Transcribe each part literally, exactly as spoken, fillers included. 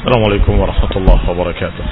السلام عليكم ورحمة الله وبركاته.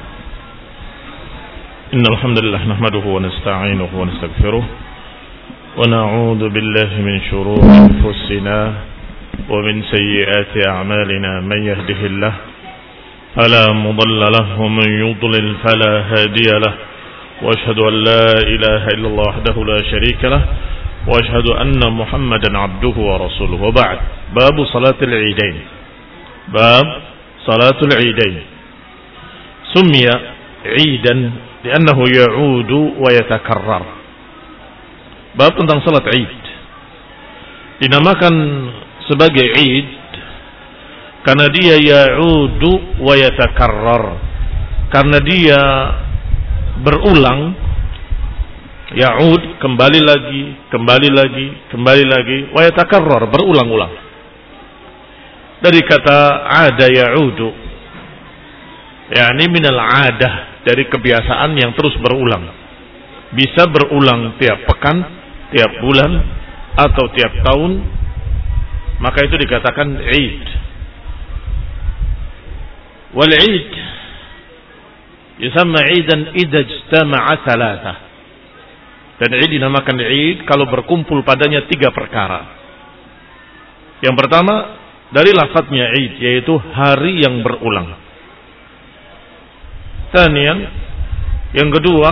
إن الحمد لله نحمده ونستعينه ونستغفره ونعوذ بالله من شرور أنفسنا ومن سيئات أعمالنا. من يهده الله فلا مضل له ومن يضلل فلا هادي له، وأشهد أن لا إله إلا الله وحده لا شريك له، وأشهد أن محمدا عبده ورسوله. وبعد، باب صلاة العيدين. باب صلاة العيدين سمي عيدا لأنه يعود ويتكرر. Bab tentang salat Id dinamakan sebagai Id karena dia ya'udu wa yatakarrar, karena dia berulang. Ya'ud, kembali lagi, kembali lagi, kembali lagi, wa yatakarrar, berulang-ulang. Dari kata ada ya'udu, yakni minal adah, dari kebiasaan yang terus berulang. Bisa berulang tiap pekan, tiap bulan, atau tiap tahun, maka itu dikatakan Id. Wal Id yusamma Idan idza ijtama'a thalatha. Dan Id dinamakan Id kalau berkumpul padanya tiga perkara. Yang pertama dari lafadznya Id, yaitu hari yang berulang. Tsaniyan, yang kedua,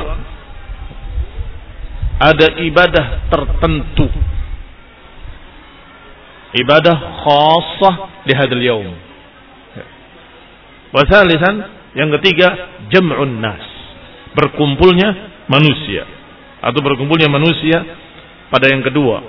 ada ibadah tertentu, ibadah khassah di hadzal yaum. Wa tsalisan, yang ketiga, jam'un nas, berkumpulnya manusia atau berkumpulnya manusia pada yang kedua.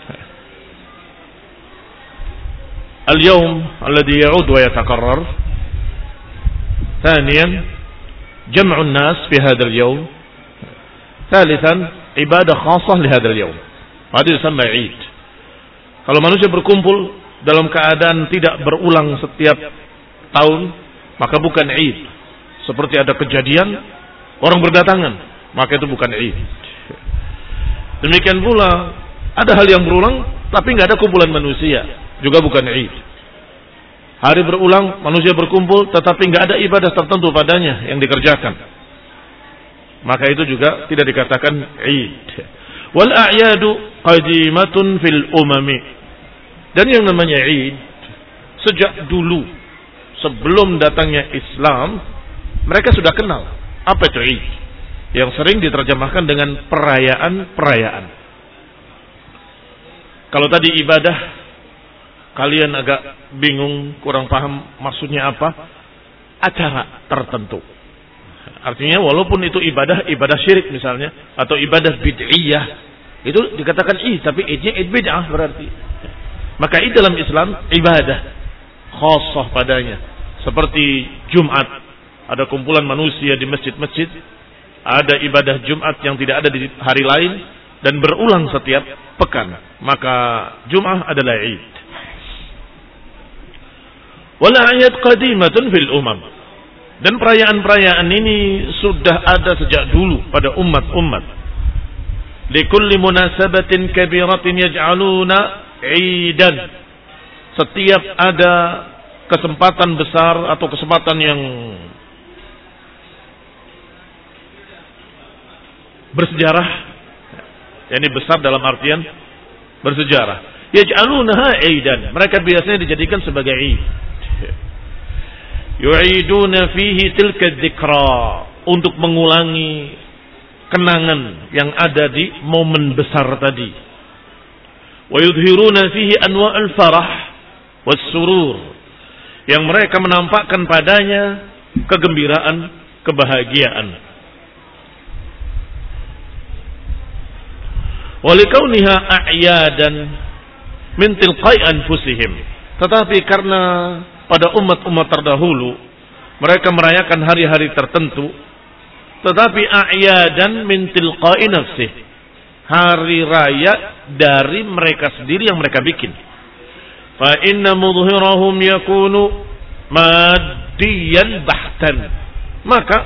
Al-yawm alladhi ya'ud wa yatakarrar. Thaniyan, jam'un nas fi hadzal yawm. Thalithan, ibadah khassah li hadzal yawm. Hadi disebut Id. Kalau manusia berkumpul dalam keadaan tidak berulang setiap tahun, maka bukan Id. Seperti ada kejadian orang berdatangan, maka itu bukan Id. Demikian pula ada hal yang berulang tapi enggak ada kumpulan manusia, juga bukan Id. Hari berulang, manusia berkumpul tetapi enggak ada ibadah tertentu padanya yang dikerjakan, maka itu juga tidak dikatakan Id. Wal a'yadu qadimatun fil umami. Dan yang namanya Id sejak dulu, sebelum datangnya Islam, mereka sudah kenal apa itu Id, yang sering diterjemahkan dengan perayaan-perayaan. Kalau tadi ibadah, kalian agak bingung, kurang paham maksudnya apa, acara tertentu. Artinya walaupun itu ibadah, ibadah syirik misalnya, atau ibadah bid'iyah, itu dikatakan Id, tapi Idnya Id bid'ah berarti. Maka Id dalam Islam ibadah khassah padanya. Seperti Jumat, ada kumpulan manusia di masjid-masjid, ada ibadah Jumat yang tidak ada di hari lain dan berulang setiap pekan, maka Jumat adalah Id. Wal a'yad qadimatun fil umam. Dan perayaan-perayaan ini sudah ada sejak dulu pada umat-umat. Likulli munasabatin kabiratin yaj'aluna 'idan. Setiap ada kesempatan besar atau kesempatan yang bersejarah, yakni besar dalam artian bersejarah, yaj'alunaha 'idan, mereka biasanya dijadikan sebagai 'id. Yu'iduna fihi tilka dzikra, untuk mengulangi kenangan yang ada di momen besar tadi. Wa yudhiruna fihi anwa'al farah was surur, yang mereka menampakkan padanya kegembiraan, kebahagiaan. Walikauniha a'yadan min tilqai anfusihim, tetapi karena pada umat-umat terdahulu mereka merayakan hari-hari tertentu, tetapi a'yadan min tilqai nafsih, hari raya dari mereka sendiri yang mereka bikin. Fa inna mudhhirahum yakunu maddiyan bahtan, maka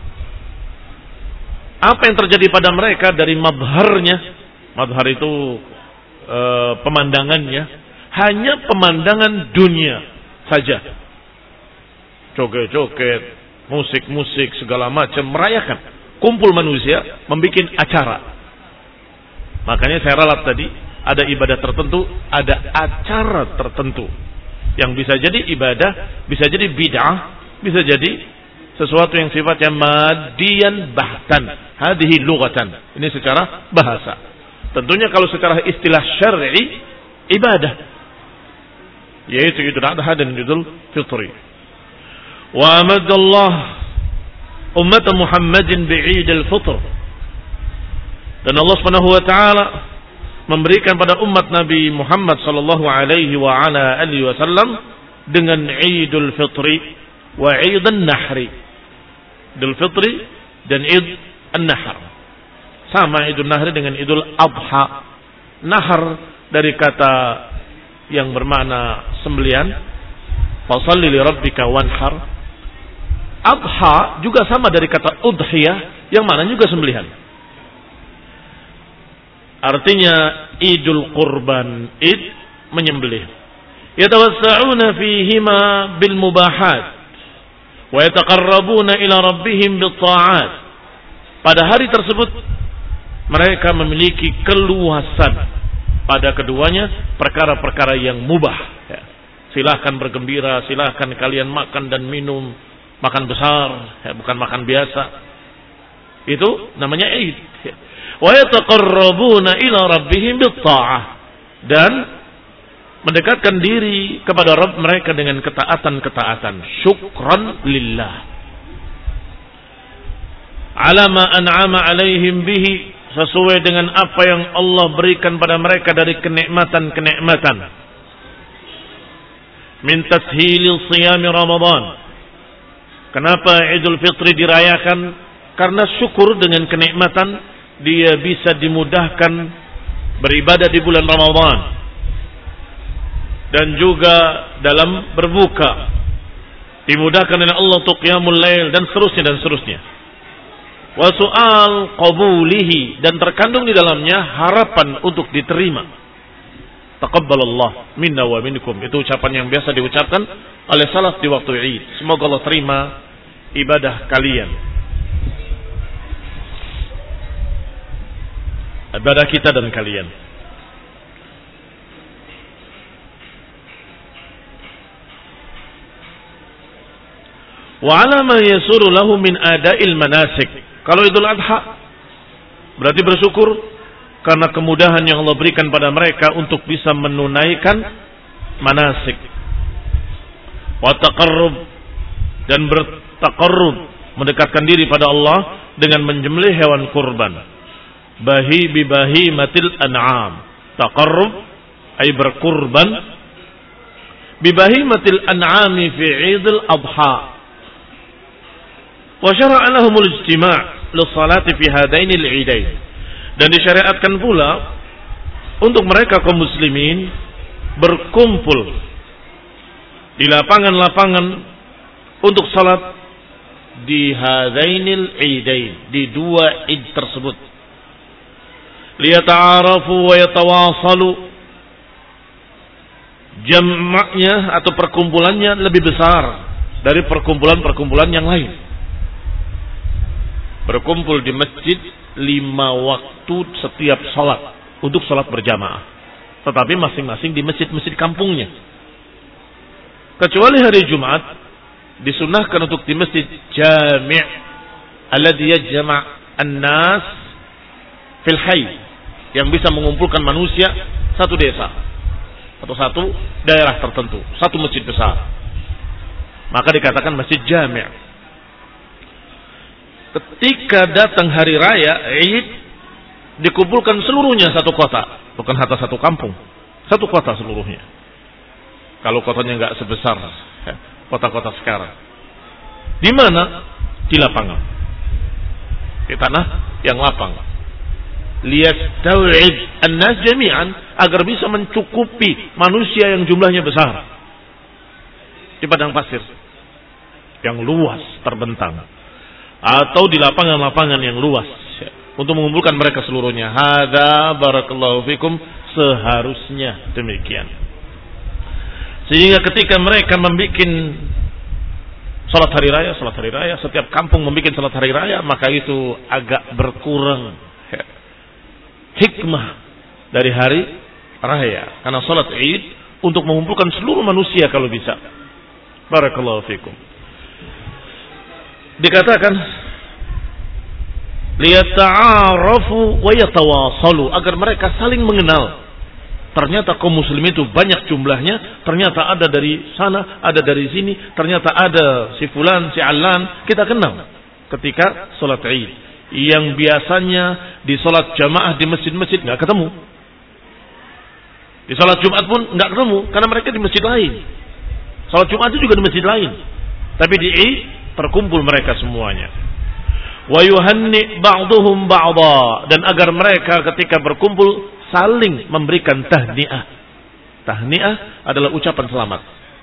apa yang terjadi pada mereka dari madharnya, madhar itu e, pemandangannya hanya pemandangan dunia saja. joget-joget, musik-musik segala macam, merayakan. Kumpul manusia membuat acara. Makanya saya ralat tadi, ada ibadah tertentu, ada acara tertentu yang bisa jadi ibadah, bisa jadi bid'ah, bisa jadi sesuatu yang sifatnya madian bahtan. Hadhihi lughatan. Ini secara bahasa. Tentunya kalau secara istilah syar'i ibadah, yaitu Idul Adha dan Idul Fitri. Wa amadallah ummat Muhammadin bi'id al-fitr. Dan Allah Subhanahu wa taala memberikan pada umat Nabi Muhammad sallallahu alaihi wa ala alihi wasallam dengan Idul Fitri wa Idul Nahri. Idul Fitri dan Idul An-Nahr. Sama Idul Nahri dengan Idul Adha. Nahar dari kata yang bermakna sembelian. Fashalli li rabbika wanhar. Adha juga sama dari kata udhiyah yang maknanya juga sembelihan. Artinya Idul Qurban, Id menyembelih. Yatawassa'una fihima bil mubahat wa yataqarrabuna ila rabbihim bit ta'at. Pada hari tersebut mereka memiliki keluasan pada keduanya perkara-perkara yang mubah. Ya. Silahkan bergembira, silahkan kalian makan dan minum, makan besar, ya, bukan makan biasa. Itu namanya Id. Ya. Wa yataqarrabuna ila rabbihim bit-ta'ah, dan mendekatkan diri kepada Rabb mereka dengan ketaatan-ketaatan, syukran lillah ala ma an'ama alaihim bihi, sesuai dengan apa yang Allah berikan pada mereka dari kenikmatan-kenikmatan. Min tashilil siyam Ramadan. Kenapa Idul Fitri dirayakan? Karena syukur dengan kenikmatan dia bisa dimudahkan beribadah di bulan Ramadan, dan juga dalam berbuka dimudahkan oleh Allah untuk qiyamul lail dan seterusnya dan seterusnya. Wa su'al qabulihi, dan terkandung di dalamnya harapan untuk diterima. Taqabbalallah minna wa minkum, itu ucapan yang biasa diucapkan oleh salaf di waktu Id. Semoga Allah terima ibadah kalian, ibadah kita dan kalian. Wa ala ma yasuru lahu min ada'il manasik. Kalau Idul Adha berarti bersyukur karena kemudahan yang Allah berikan pada mereka untuk bisa menunaikan manasik. Wa taqarrub, dan bertaqarrub, mendekatkan diri pada Allah dengan menyembelih hewan kurban. Bahi bi bahimatil an'am. Taqarrub ay berkurban bi bahimatil an'ami fi Idul Adha. Wa syara'a lahumul ijtima' lis-salati fi hadainil 'idain. Dan disyariatkan pula untuk mereka kaum muslimin berkumpul di lapangan-lapangan untuk salat di hadainil 'idain, di dua Id tersebut. Liyata'arafu wa yatawasalu, jamaknya atau perkumpulannya lebih besar dari perkumpulan-perkumpulan yang lain. Berkumpul di masjid lima waktu setiap salat untuk salat berjamaah, tetapi masing-masing di masjid-masjid kampungnya. Kecuali hari Jumat disunahkan untuk di masjid jami' alladhi yajma' an-nas fil hayy, yang bisa mengumpulkan manusia satu desa atau satu daerah tertentu, satu masjid besar, maka dikatakan masjid jami'. Ketika datang hari raya Id, dikumpulkan seluruhnya satu kota, bukan hatta satu kampung, satu kota seluruhnya. Kalau kotanya nggak sebesar ya, kota-kota sekarang. Di mana? Di lapangan, di tanah yang lapang. Liyastaw'id an-nas jami'an, agar bisa mencukupi manusia yang jumlahnya besar di padang pasir yang luas terbentang, atau di lapangan-lapangan yang luas ya, untuk mengumpulkan mereka seluruhnya. Hadza barakallahu fikum, seharusnya demikian. Sehingga ketika mereka membuat Salat hari raya, salat hari raya, setiap kampung membuat salat hari raya, maka itu agak berkurang hikmah dari hari raya. Karena salat Id untuk mengumpulkan seluruh manusia kalau bisa. Barakallahu fikum. Dikatakan liyata'arafu wa yatawasalu, agar mereka saling mengenal. Ternyata kaum muslim itu banyak jumlahnya, ternyata ada dari sana, ada dari sini, ternyata ada si fulan, si alan, kita kenal ketika salat Id. Yang biasanya di salat jamaah di masjid-masjid enggak ketemu. Di salat Jumat pun enggak ketemu karena mereka di masjid lain. Salat Jumat itu juga di masjid lain. Tapi di Id terkumpul mereka semuanya. Wa yuhanni ba'duhum ba'dha, dan agar mereka ketika berkumpul saling memberikan tahniah. Tahniah adalah ucapan selamat.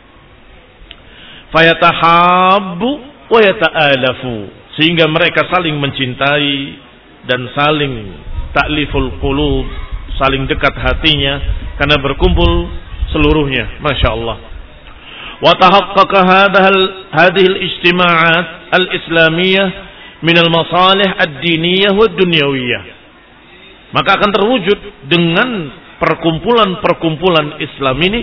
Fayatahabbu wa yata'alafu, sehingga mereka saling mencintai dan saling ta'liful qulub, saling dekat hatinya karena berkumpul seluruhnya. Masya Allah. Wa tahaqqaqa hadhihi al-ijtima'at al-islamiyah min al-masalih ad-diniyah wa ad-dunyawiyah. Maka akan terwujud dengan perkumpulan-perkumpulan Islam ini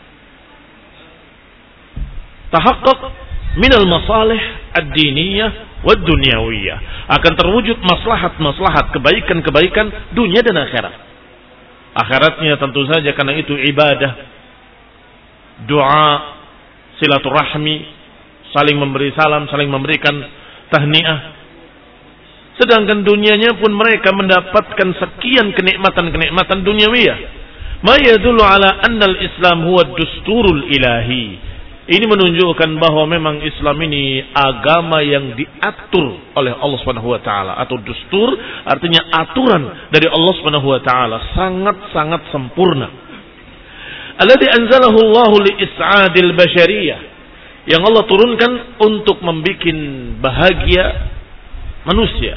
tahaqqaq min al-masalih ad-diniyah wa ad-dunyawiyah, akan terwujud maslahat-maslahat, kebaikan-kebaikan dunia dan akhirat. Akhiratnya tentu saja karena itu ibadah, doa, silaturahmi, saling memberi salam, saling memberikan tahniah. Sedangkan dunianya pun mereka mendapatkan sekian kenikmatan-kenikmatan duniawiyah. Ma yadullu ala anna al-Islam huwa ad-dusturul ilahi. Ini menunjukkan bahwa memang Islam ini agama yang diatur oleh Allah Subhanahu wa taala, atau dustur artinya aturan dari Allah Subhanahu wa taala, sangat-sangat sempurna. Alladzi anzalahu Allah li is'adil bashariyah, yang Allah turunkan untuk membikin bahagia manusia.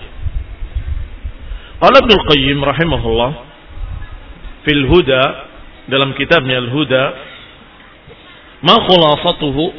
Qala Ibnu Qayyim rahimahullah fil Huda, dalam kitabnya Al-Huda, ma khulasatuhu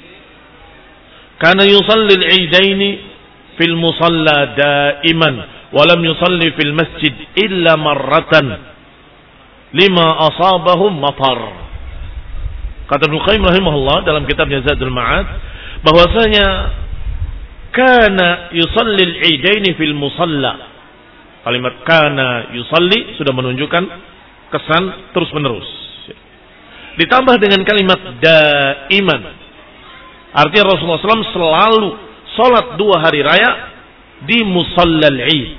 kana yusalli al-eidain fil musalla daiman wa lam yusalli fil masjid illa marratan lima asabahum matar. Kata Ibnu Qayyim rahimahullah dalam kitabnya Zadul Ma'ad bahwasanya kana yusalli al-eidain fil musalla. Kalimat kana yusalli sudah menunjukkan kesan terus menerus. Ditambah dengan kalimat daiman, artinya Rasulullah shallallahu alaihi wasallam selalu sholat dua hari raya di musallal Id.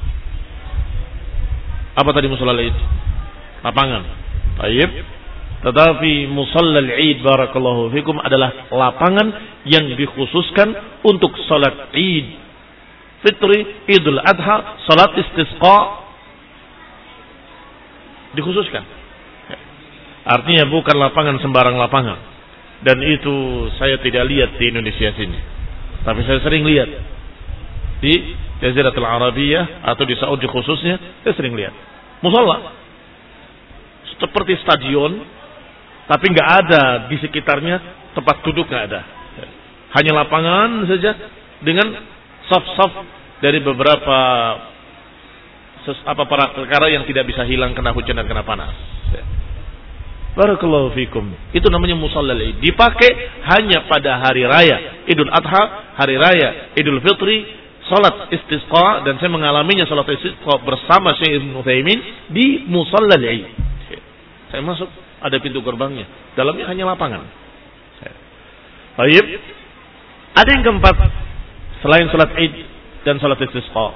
Apa tadi musallal Id? Lapangan. Baik. Tetapi musallal Id, barakallahu fikum, adalah lapangan yang dikhususkan untuk sholat Id Fitri, Idul Adha, sholat istisqa, dikhususkan. Artinya bukan lapangan sembarang lapangan. Dan itu saya tidak lihat di Indonesia sini. Tapi saya sering lihat di Jaziratul Arabiyah atau di Saudi khususnya, saya sering lihat musalla seperti stadion, tapi nggak ada di sekitarnya tempat duduk, nggak ada. Hanya lapangan saja dengan saf-saf dari beberapa apa para perkara yang tidak bisa hilang kena hujan dan kena panas. Barakallahu fikum. Itu namanya musallal Id. Dipakai hanya pada hari raya Idul Adha, hari raya Idul Fitri, salat istisqa, dan saya mengalaminya salat istisqa bersama Syekh Ibnu Utsaimin di musallal Id. Saya masuk, ada pintu gerbangnya. Dalamnya hanya lapangan. Baik. Ada yang keempat selain salat Id dan salat istisqa,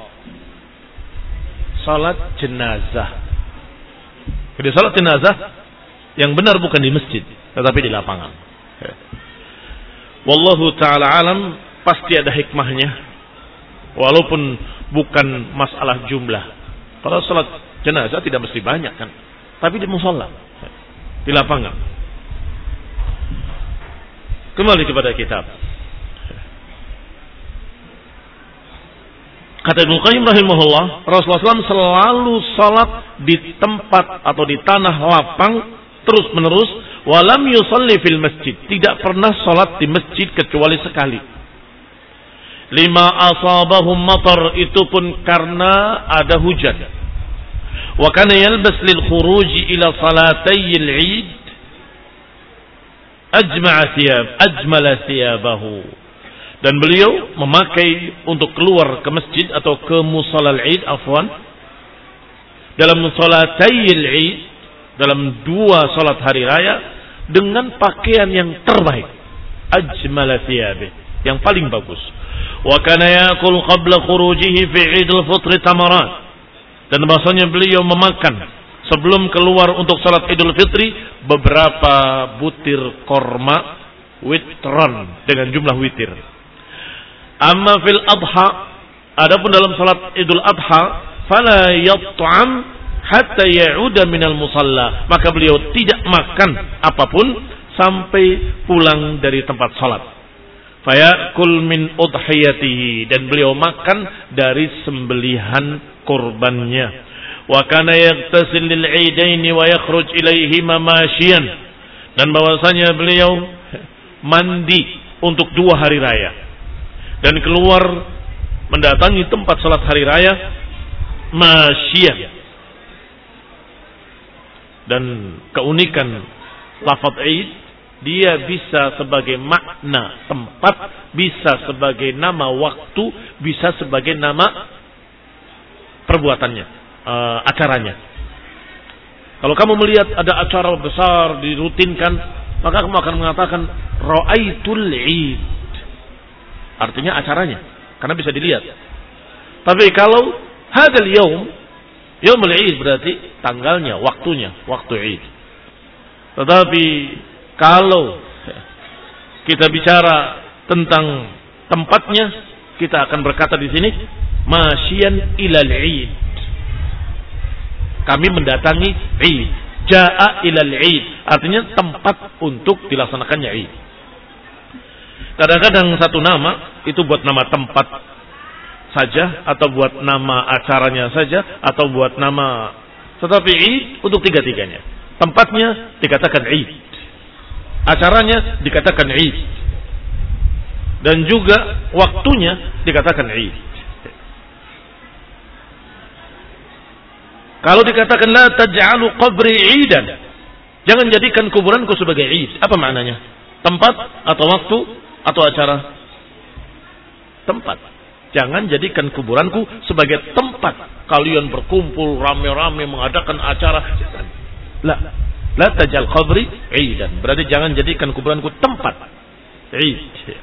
salat jenazah. Jadi salat jenazah yang benar bukan di masjid, tetapi di lapangan. Wallahu ta'ala alam, pasti ada hikmahnya, walaupun bukan masalah jumlah. Kalau salat jenazah tidak mesti banyak kan, tapi di musalla, di lapangan. Kembali kepada kitab. Kata Ibnu Qayyim rahimahullah, Rasulullah shallallahu alaihi wasallam selalu salat di tempat atau di tanah lapang terus menerus, walam yusalli fil masjid, tidak pernah salat di masjid kecuali sekali. lima asabahum matar, itu pun karena ada hujan. Wa kana yalbas lil khuruj ila salatayil Eid ajma'a thiyab ajmala thiyabahu, dan beliau memakai untuk keluar ke masjid atau ke musallal Eid afwan dalam salatayil Eid, dalam dua salat hari raya, dengan pakaian yang terbaik, ajmala thiyabi, yang paling bagus. Wa kana ya'kul qabla khurujihi fi Idul Fitri tamarat, dan bahasanya beliau memakan sebelum keluar untuk salat Idul Fitri beberapa butir korma witran, dengan jumlah witir. Amma fil adha, adapun dalam salat Idul Adha, fala yat'am hatta ya'uda minal musalla, maka beliau tidak makan apapun sampai pulang dari tempat salat. Fayakul min udhiyatihi, dan beliau makan dari sembelihan kurbannya. Wa kana yaghtasil lil aidaini wa yakhruj ilaihima masyian, dan bahwasanya beliau mandi untuk dua hari raya dan keluar mendatangi tempat salat hari raya masyian. Dan keunikan lafaz Eid, dia bisa sebagai makna tempat, bisa sebagai nama waktu, bisa sebagai nama perbuatannya, uh, acaranya. Kalau kamu melihat ada acara besar dirutinkan, maka kamu akan mengatakan ra'aitul Eid, artinya acaranya, karena bisa dilihat. Tapi kalau hadal yaum, yaumul Eid berarti tanggalnya, waktunya, waktu Eid. Tetapi kalau kita bicara tentang tempatnya, kita akan berkata di sini masyian ilal Eid, kami mendatangi Eid. Jaa ilal Eid, artinya tempat untuk dilaksanakannya Eid. Kadang-kadang satu nama itu buat nama tempat saja, atau buat nama acaranya saja, atau buat nama, tetapi Eid untuk tiga-tiganya. Tempatnya dikatakan Eid, acaranya dikatakan Eid, dan juga waktunya dikatakan Eid. Kalau dikatakan la taj'alu qabri 'idan, jangan jadikan kuburanku sebagai Eid, apa maknanya? Tempat atau waktu atau acara? Tempat. Jangan jadikan kuburanku sebagai tempat kalian berkumpul rame-rame mengadakan acara. Jangan. La, la taj'al qabri 'idan. Berarti jangan jadikan kuburanku tempat Eid.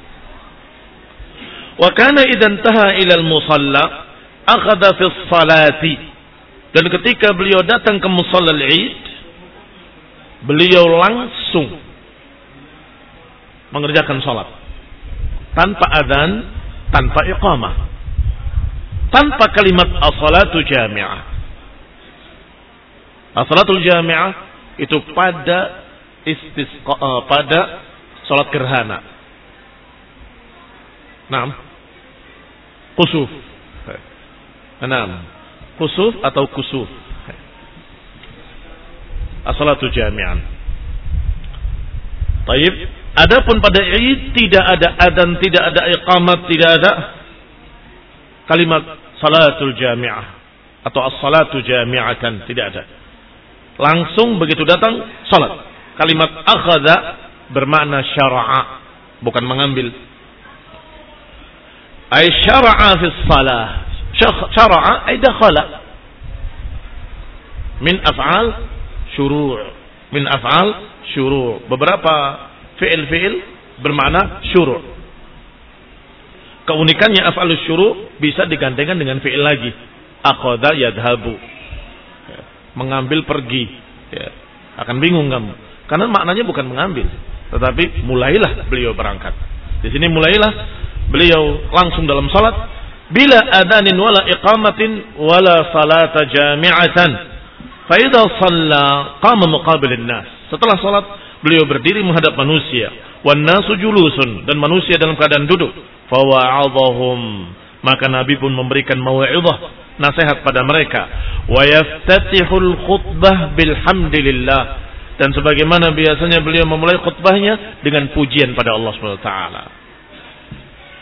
Wa kana idzan taha ila al-musalla akhadha fi as-salati. Dan ketika beliau datang ke musallal Eid, beliau langsung mengerjakan salat tanpa adzan, tanpa iqamah, tanpa kalimat as-salatu jami'ah. As-salatul jami'ah itu pada istisqa, pada salat gerhana. Naam. Khusuf. Naam. Khusuf atau kusuf. As-salatu jami'an. Taib. Adapun pada Eid tidak ada adzan, tidak ada iqamat, tidak ada kalimat salatul jami'ah atau as-salatu jami'atan, tidak ada. Langsung begitu datang salat. Kalimat akhadha bermakna syara'a, bukan mengambil. Ay syara'a fi shalah. Syara'a ay dakhala min af'al syuru', min af'al syuru'. Beberapa fi'il-fi'il bermakna syuru'. Keunikannya af'al syuru' bisa digandengkan dengan fi'il lagi. Akhadha yadhabu, mengambil pergi, ya. Akan bingung kamu, karena maknanya bukan mengambil, tetapi mulailah beliau berangkat. Di sini mulailah beliau langsung dalam salat bila adanin wala iqamatin wala salata jami'atan. Fa idza shalla qama muqabilin nas. Setelah salat beliau berdiri menghadap manusia, wan nasu julusun, dan manusia dalam keadaan duduk. Fa wa'adhahum, maka Nabi pun memberikan mau'izah, nasihat pada mereka. Wa yaftatihul khutbah bilhamdilillah, dan sebagaimana biasanya beliau memulai khutbahnya dengan pujian pada Allah Subhanahu wa taala.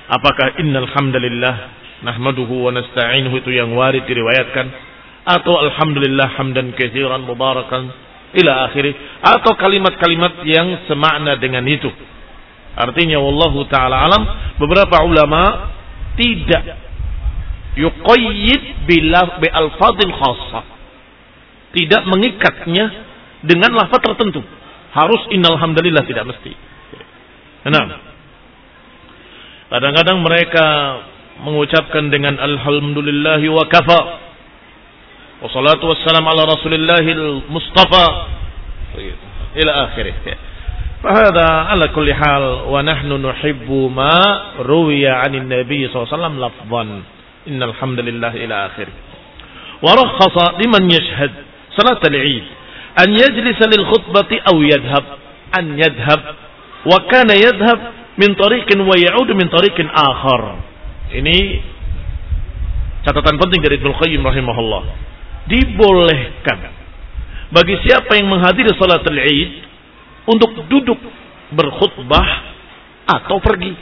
Apakah innal hamdalillah nahmaduhu wa nasta'inuhu itu yang warid diriwayatkan, atau alhamdulillah hamdan katsiran mubarakan ila akhirih, atau kalimat-kalimat yang semakna dengan itu. Artinya wallahu taala alam, beberapa ulama tidak yuqayyid bila bi alfadil khassah, tidak mengikatnya dengan lafaz tertentu. Harus innal hamdalillah, tidak mesti. Nah, kadang-kadang mereka mengucapkan dengan alhamdulillahi wa kafa wa salatu wassalam ala rasulillahil mustafa ila akhirih. Fahada ala kulli hal wa nahnu nuhibbu ma ruwiya 'anil nabiy sallallahu alaihi wasallam lafdhan innal hamdalillah ila akhirih. Wa rakhasa liman yashhad salat al-Eid an yajlisa lil khutbati aw yadhhab an yadhhab wa kana yadhhab min tariqin wa ya'udu min tariqin akhar. Ini catatan penting dari Ibnu Qayyim rahimahullah. Dibolehkan bagi siapa yang menghadiri salatul Id untuk duduk berkhutbah atau pergi.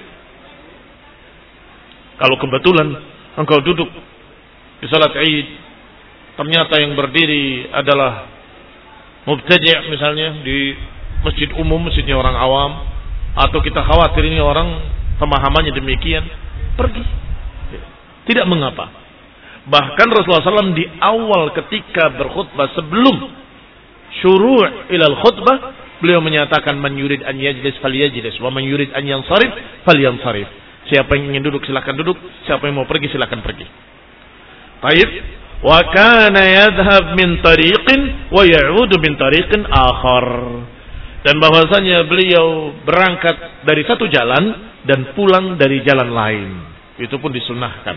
Kalau kebetulan engkau duduk di salat Id, ternyata yang berdiri adalah mubtadi' misalnya di masjid umum, masjidnya orang awam, atau kita khawatir ini orang pemahamannya demikian, pergi. Tidak mengapa. Bahkan Rasulullah shallallahu alaihi wasallam di awal ketika berkhutbah sebelum syuru' ilal khutbah, beliau menyatakan man yurid an yajlis falyajlis wa man yurid an yansarif falyansarif. Siapa yang ingin duduk silakan duduk, siapa yang mau pergi silakan pergi. Baik. Wa kana yadhhab min tariqin wa ya'udu min tariqin akhar. Dan bahwasanya beliau berangkat dari satu jalan dan pulang dari jalan lain. Itu pun disunnahkan.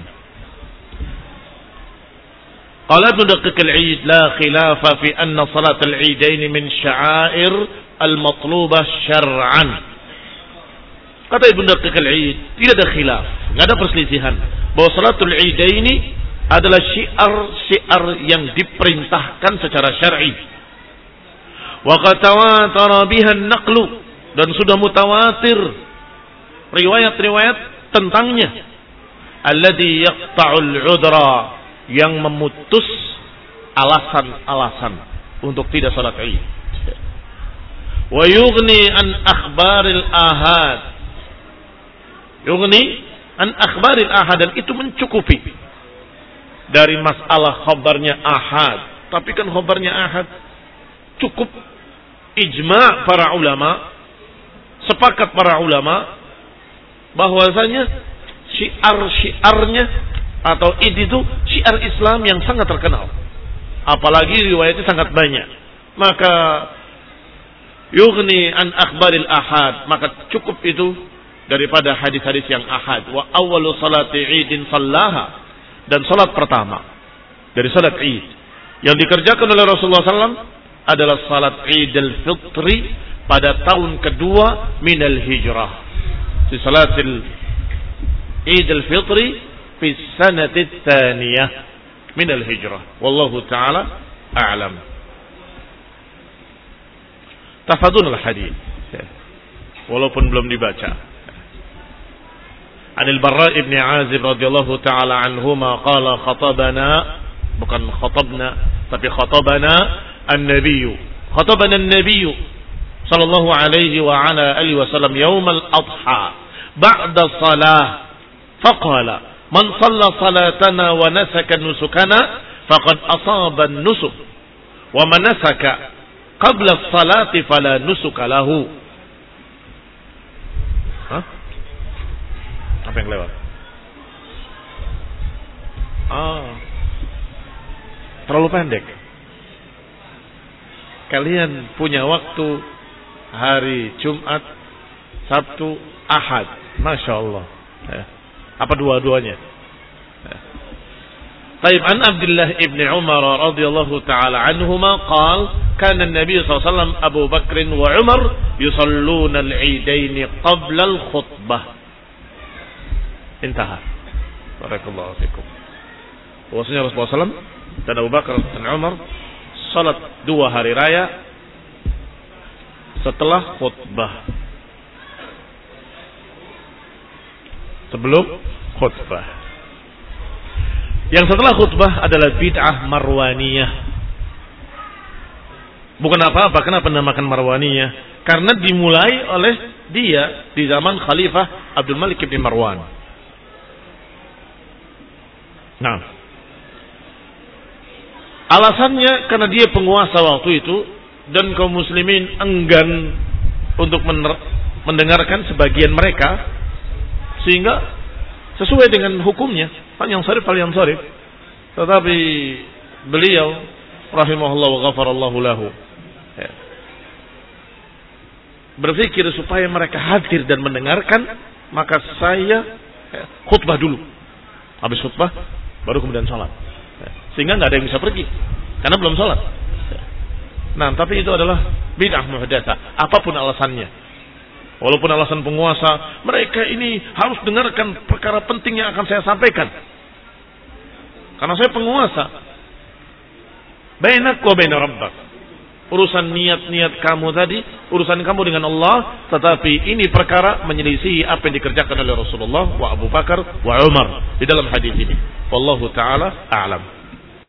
Qala Ibnu Daqiq al-Eid la khilafa fi anna salat al-Eidain min sya'air al-matlubah syar'an. Kata Ibnu Daqiq al-Eid, tidak ada khilaf, enggak ada perselisihan bahwa salatul Eidaini adalah syiar-syiar yang diperintahkan secara syar'i. Wa qad tawatara biha an-naqlu, dan sudah mutawatir riwayat-riwayat tentangnya. Alladhi yaqta'ul 'udra, yang memutus alasan-alasan untuk tidak salat Id. Wa yughni an akhbaril ahad. Yughni an akhbaril ahad, dan itu mencukupi dari masalah khabarnya ahad. Tapi kan khabarnya ahad cukup ijma' para ulama, sepakat para ulama bahwasanya syiar-syiarnya atau id itu syiar Islam yang sangat terkenal. Apalagi riwayatnya sangat banyak. Maka yughni an akhbaril ahad, maka cukup itu daripada hadis-hadis yang ahad. Wa awwalu salati idin sallaha, dan salat pertama dari salat Id yang dikerjakan oleh Rasulullah sallallahu alaihi wasallam adalah salat Idul Fitri pada tahun kedua minal hijrah. Di salatil Idul Fitri fi sanati tsaniyah minal hijrah. Wallahu taala a'lam. Tafadhul al-hadits walaupun belum dibaca. An al-Barra' ibn Azib radhiyallahu ta'ala anhuma qala khatabana, bukan khatabna tapi khatabana an-nabiy, khatabana an-nabiy sallallahu alaihi wa ala alihi wasallam yaum al-adha ba'da salah faqala man shalla salatana wa nasaka nusukana faqad asaba an-nusuk wa man nasaka qabla as-salati fala nusuka lahu. Hah? Apa yang lewat? Ah, terlalu pendek. Kalian punya waktu hari Jumat, Sabtu, Ahad, Masya Allah. Eh, apa dua-duanya? Eh. Taib an Abdullah ibn Umar radhiyallahu ta'ala anhuma qal kana an-nabiy sallallahu alaihi wasallam Abu Bakr wa Umar yusalluna al-Eidain qabla al-khutbah. Intaha. Barakallahu fikum. Bahwasanya Rasulullah sallallahu alaihi wasallam dan Abu Bakar dan Umar salat dua hari raya setelah khutbah. sebelum khutbah. Yang setelah khutbah adalah bid'ah marwaniyah. Bukan apa-apa, kenapa dinamakan marwaniyah? Karena dimulai oleh dia di zaman Khalifah Abdul Malik bin Marwan. Nah, alasannya karena dia penguasa waktu itu dan kaum muslimin enggan untuk mendengarkan sebagian mereka, sehingga sesuai dengan hukumnya hal yang syarif hal yang syarif. Tetapi beliau rahimahullah wa ghafarallahu lahu ya, berpikir supaya mereka hadir dan mendengarkan, maka saya ya, khutbah dulu. Habis khutbah baru kemudian salat. Ya, sehingga nggak ada yang bisa pergi karena belum salat. Ya. Nah, tapi itu adalah bid'ah muhdatsah, apapun alasannya. Walaupun alasan penguasa, mereka ini harus dengarkan perkara penting yang akan saya sampaikan. Karena saya penguasa. Bainak wa baina rabbak. Urusan niat-niat kamu tadi, urusan kamu dengan Allah, tetapi ini perkara menyelisihi apa yang dikerjakan oleh Rasulullah wa Abu Bakar wa Umar di dalam hadis ini. Wallahu taala a'lam.